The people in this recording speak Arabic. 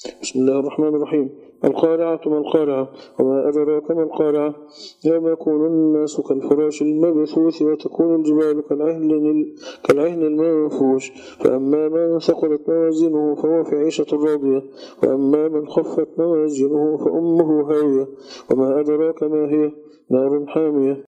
بسم الله الرحمن الرحيم. القارعة ما القارعة وما أدراك ما القارعة يوم يكون الناس كالفراش المبثوث وتكون الجبال كالعهن المنفوش فأما من ثقلت موازينه فهو في عيشة راضية وأما من خفت موازينه فأمه هاوية وما أدراك ما هي نار حامية